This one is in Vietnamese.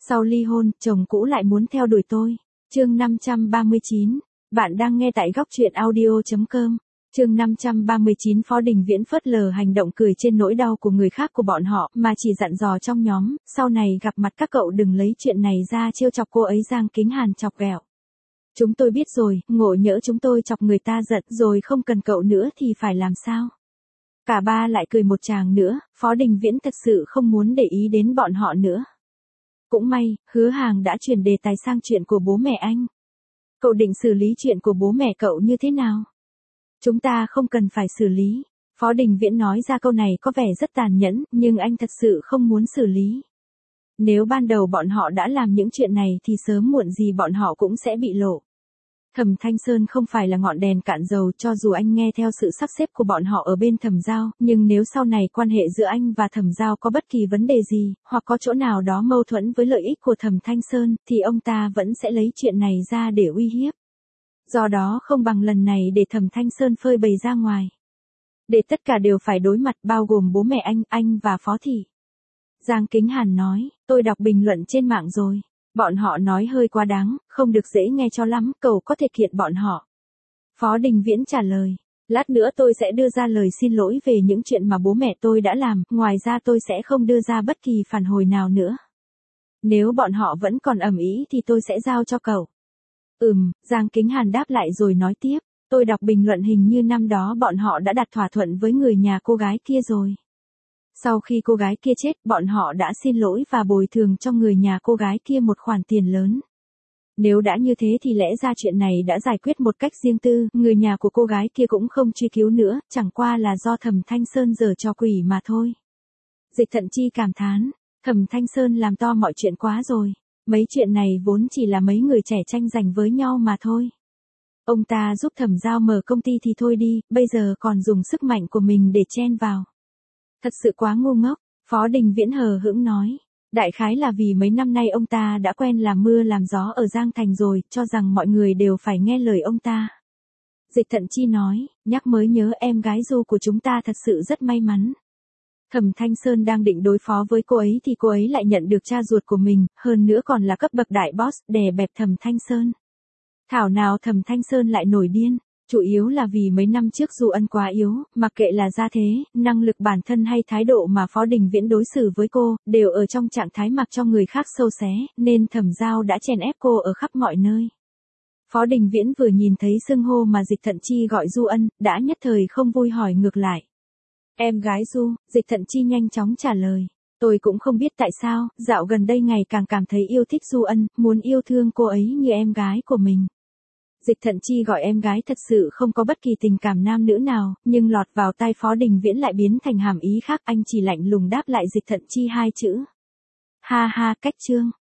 Sau ly hôn, chồng cũ lại muốn theo đuổi tôi. Chương 539. Bạn đang nghe tại góc truyện audio.com. Chương 539. Phó Đình Viễn phớt lờ hành động cười trên nỗi đau của người khác của bọn họ, mà chỉ dặn dò trong nhóm, sau này gặp mặt các cậu đừng lấy chuyện này ra trêu chọc cô ấy. Giang Kính Hàn chọc ghẹo. Chúng tôi biết rồi, ngộ nhỡ chúng tôi chọc người ta giận rồi không cần cậu nữa thì phải làm sao? Cả ba lại cười một tràng nữa, Phó Đình Viễn thật sự không muốn để ý đến bọn họ nữa. Cũng may, Hứa Hàng đã chuyển đề tài sang chuyện của bố mẹ anh. Cậu định xử lý chuyện của bố mẹ cậu như thế nào? Chúng ta không cần phải xử lý. Phó Đình Viễn nói ra câu này có vẻ rất tàn nhẫn, nhưng anh thật sự không muốn xử lý. Nếu ban đầu bọn họ đã làm những chuyện này thì sớm muộn gì bọn họ cũng sẽ bị lộ. Thẩm Thanh Sơn không phải là ngọn đèn cạn dầu, cho dù anh nghe theo sự sắp xếp của bọn họ ở bên Thẩm Giao, nhưng nếu sau này quan hệ giữa anh và Thẩm Giao có bất kỳ vấn đề gì, hoặc có chỗ nào đó mâu thuẫn với lợi ích của Thẩm Thanh Sơn, thì ông ta vẫn sẽ lấy chuyện này ra để uy hiếp. Do đó không bằng lần này để Thẩm Thanh Sơn phơi bày ra ngoài. Để tất cả đều phải đối mặt, bao gồm bố mẹ anh và Phó Thị. Giang Kính Hàn nói, tôi đọc bình luận trên mạng rồi. Bọn họ nói hơi quá đáng, không được dễ nghe cho lắm, cậu có thể kiện bọn họ. Phó Đình Viễn trả lời, lát nữa tôi sẽ đưa ra lời xin lỗi về những chuyện mà bố mẹ tôi đã làm, ngoài ra tôi sẽ không đưa ra bất kỳ phản hồi nào nữa. Nếu bọn họ vẫn còn ầm ĩ thì tôi sẽ giao cho cậu. Giang Kính Hàn đáp lại rồi nói tiếp, tôi đọc bình luận hình như năm đó bọn họ đã đặt thỏa thuận với người nhà cô gái kia rồi. Sau khi cô gái kia chết, bọn họ đã xin lỗi và bồi thường cho người nhà cô gái kia một khoản tiền lớn. Nếu đã như thế thì lẽ ra chuyện này đã giải quyết một cách riêng tư, người nhà của cô gái kia cũng không truy cứu nữa, chẳng qua là do Thẩm Thanh Sơn giở trò quỷ mà thôi. Dịch Thận Chi cảm thán, Thẩm Thanh Sơn làm to mọi chuyện quá rồi. Mấy chuyện này vốn chỉ là mấy người trẻ tranh giành với nhau mà thôi. Ông ta giúp Thẩm Giao mở công ty thì thôi đi, bây giờ còn dùng sức mạnh của mình để chen vào. Thật sự quá ngu ngốc, Phó Đình Viễn hờ hững nói. Đại khái là vì mấy năm nay ông ta đã quen làm mưa làm gió ở Giang Thành rồi, cho rằng mọi người đều phải nghe lời ông ta. Dịch Thận Chi nói, nhắc mới nhớ em gái Du của chúng ta thật sự rất may mắn. Thẩm Thanh Sơn đang định đối phó với cô ấy thì cô ấy lại nhận được cha ruột của mình, hơn nữa còn là cấp bậc đại boss, đè bẹp Thẩm Thanh Sơn. Thảo nào Thẩm Thanh Sơn lại nổi điên. Chủ yếu là vì mấy năm trước Du Ân quá yếu, mặc kệ là gia thế, năng lực bản thân hay thái độ mà Phó Đình Viễn đối xử với cô, đều ở trong trạng thái mặc cho người khác sâu xé, nên Thẩm Giao đã chèn ép cô ở khắp mọi nơi. Phó Đình Viễn vừa nhìn thấy xưng hô mà Dịch Thận Chi gọi Du Ân, đã nhất thời không vui hỏi ngược lại. Em gái Du, Dịch Thận Chi nhanh chóng trả lời. Tôi cũng không biết tại sao, dạo gần đây ngày càng cảm thấy yêu thích Du Ân, muốn yêu thương cô ấy như em gái của mình. Dịch Thận Chi gọi em gái thật sự không có bất kỳ tình cảm nam nữ nào, nhưng lọt vào tai Phó Đình Viễn lại biến thành hàm ý khác, anh chỉ lạnh lùng đáp lại Dịch Thận Chi hai chữ. Ha ha, cách chương.